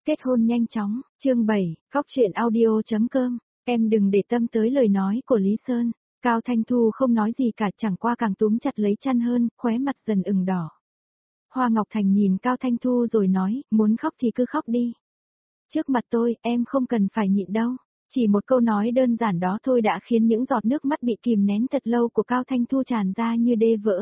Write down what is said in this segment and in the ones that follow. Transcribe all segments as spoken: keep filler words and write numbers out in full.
kết hôn nhanh chóng, chương bảy, khóc chuyện audio chấm com, em đừng để tâm tới lời nói của Lý Sơn. Cao Thanh Thu không nói gì cả, chẳng qua càng túm chặt lấy chăn hơn, khóe mặt dần ửng đỏ. Hoa Ngọc Thành nhìn Cao Thanh Thu rồi nói, muốn khóc thì cứ khóc đi. Trước mặt tôi, em không cần phải nhịn đâu. Chỉ một câu nói đơn giản đó thôi đã khiến những giọt nước mắt bị kìm nén thật lâu của Cao Thanh Thu tràn ra như đê vỡ.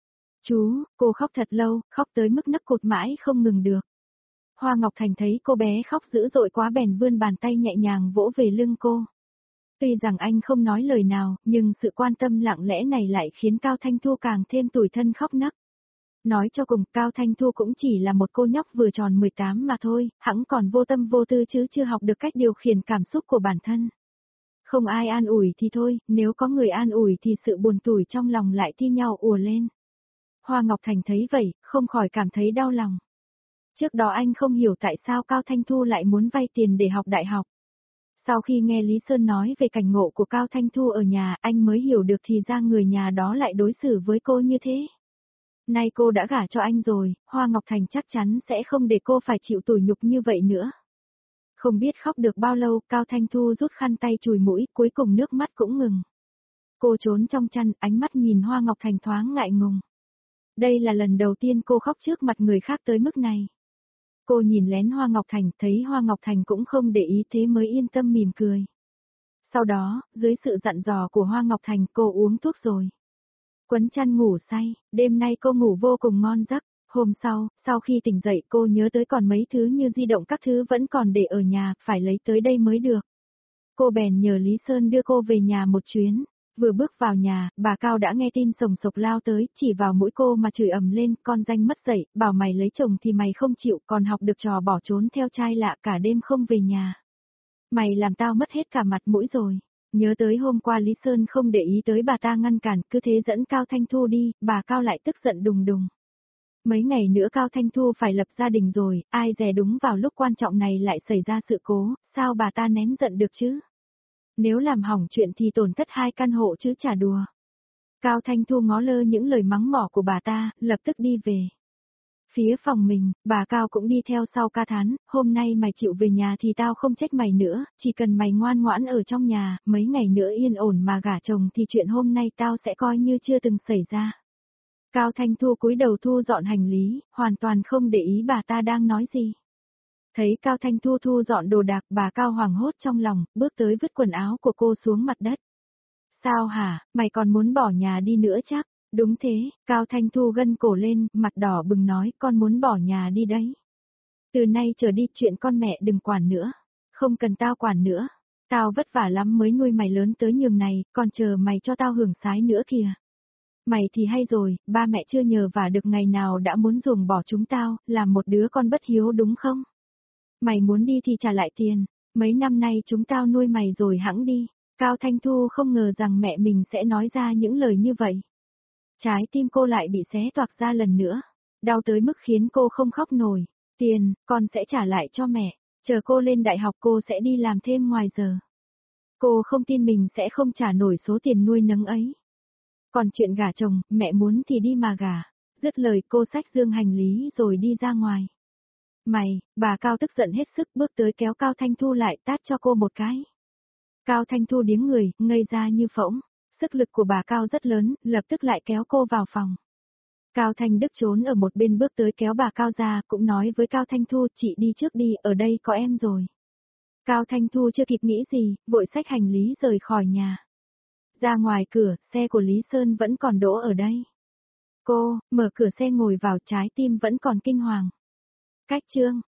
Chú, cô khóc thật lâu, khóc tới mức nấc cột mãi không ngừng được. Hoa Ngọc Thành thấy cô bé khóc dữ dội quá bèn vươn bàn tay nhẹ nhàng vỗ về lưng cô. Tuy rằng anh không nói lời nào, nhưng sự quan tâm lặng lẽ này lại khiến Cao Thanh Thu càng thêm tủi thân khóc nấc. Nói cho cùng, Cao Thanh Thu cũng chỉ là một cô nhóc vừa tròn mười tám mà thôi, hẵng còn vô tâm vô tư chứ chưa học được cách điều khiển cảm xúc của bản thân. Không ai an ủi thì thôi, nếu có người an ủi thì sự buồn tủi trong lòng lại thi nhau ùa lên. Hoa Ngọc Thành thấy vậy, không khỏi cảm thấy đau lòng. Trước đó anh không hiểu tại sao Cao Thanh Thu lại muốn vay tiền để học đại học. Sau khi nghe Lý Sơn nói về cảnh ngộ của Cao Thanh Thu ở nhà, anh mới hiểu được thì ra người nhà đó lại đối xử với cô như thế. Nay cô đã gả cho anh rồi, Hoa Ngọc Thành chắc chắn sẽ không để cô phải chịu tủi nhục như vậy nữa. Không biết khóc được bao lâu, Cao Thanh Thu rút khăn tay chùi mũi, cuối cùng nước mắt cũng ngừng. Cô trốn trong chăn, ánh mắt nhìn Hoa Ngọc Thành thoáng ngại ngùng. Đây là lần đầu tiên cô khóc trước mặt người khác tới mức này. Cô nhìn lén Hoa Ngọc Thành, thấy Hoa Ngọc Thành cũng không để ý thế mới yên tâm mỉm cười. Sau đó, dưới sự dặn dò của Hoa Ngọc Thành, cô uống thuốc rồi. Quấn chăn ngủ say, đêm nay cô ngủ vô cùng ngon giấc. Hôm sau, sau khi tỉnh dậy cô nhớ tới còn mấy thứ như di động các thứ vẫn còn để ở nhà, phải lấy tới đây mới được. Cô bèn nhờ Lý Sơn đưa cô về nhà một chuyến. Vừa bước vào nhà, bà Cao đã nghe tin sồng sộc lao tới, chỉ vào mũi cô mà chửi ầm lên, con danh mất dạy, bảo mày lấy chồng thì mày không chịu, còn học được trò bỏ trốn theo trai lạ cả đêm không về nhà. Mày làm tao mất hết cả mặt mũi rồi. Nhớ tới hôm qua Lý Sơn không để ý tới bà ta ngăn cản, cứ thế dẫn Cao Thanh Thu đi, bà Cao lại tức giận đùng đùng. Mấy ngày nữa Cao Thanh Thu phải lập gia đình rồi, ai dè đúng vào lúc quan trọng này lại xảy ra sự cố, sao bà ta nén giận được chứ? Nếu làm hỏng chuyện thì tổn thất hai căn hộ chứ chả đùa. Cao Thanh Thu ngó lơ những lời mắng mỏ của bà ta, lập tức đi về. Phía phòng mình, bà Cao cũng đi theo sau ca thán, hôm nay mày chịu về nhà thì tao không trách mày nữa, chỉ cần mày ngoan ngoãn ở trong nhà, mấy ngày nữa yên ổn mà gả chồng thì chuyện hôm nay tao sẽ coi như chưa từng xảy ra. Cao Thanh Thu cúi đầu thu dọn hành lý, hoàn toàn không để ý bà ta đang nói gì. Thấy Cao Thanh Thu thu dọn đồ đạc, bà Cao hoảng hốt trong lòng, bước tới vứt quần áo của cô xuống mặt đất. Sao hả, mày còn muốn bỏ nhà đi nữa chắc? Đúng thế, Cao Thanh Thu gân cổ lên, mặt đỏ bừng nói, con muốn bỏ nhà đi đấy. Từ nay trở đi chuyện con mẹ đừng quản nữa. Không cần tao quản nữa. Tao vất vả lắm mới nuôi mày lớn tới nhường này, còn chờ mày cho tao hưởng sái nữa kìa. Mày thì hay rồi, ba mẹ chưa nhờ vả được ngày nào đã muốn ruồng bỏ chúng tao, làm một đứa con bất hiếu đúng không? Mày muốn đi thì trả lại tiền, mấy năm nay chúng tao nuôi mày rồi hẵng đi. Cao Thanh Thu không ngờ rằng mẹ mình sẽ nói ra những lời như vậy. Trái tim cô lại bị xé toạc ra lần nữa, đau tới mức khiến cô không khóc nổi. Tiền, con sẽ trả lại cho mẹ, chờ cô lên đại học cô sẽ đi làm thêm ngoài giờ. Cô không tin mình sẽ không trả nổi số tiền nuôi nấng ấy. Còn chuyện gả chồng, mẹ muốn thì đi mà gả. Dứt lời cô xách dương hành lý rồi đi ra ngoài. Mày, bà Cao tức giận hết sức bước tới kéo Cao Thanh Thu lại tát cho cô một cái. Cao Thanh Thu điếng người, ngây ra như phỗng. Sức lực của bà Cao rất lớn, lập tức lại kéo cô vào phòng. Cao Thanh Đức trốn ở một bên bước tới kéo bà Cao ra, cũng nói với Cao Thanh Thu, chị đi trước đi, ở đây có em rồi. Cao Thanh Thu chưa kịp nghĩ gì, vội xách hành lý rời khỏi nhà. Ra ngoài cửa, xe của Lý Sơn vẫn còn đỗ ở đây. Cô, mở cửa xe ngồi vào, trái tim vẫn còn kinh hoàng. Cách chương.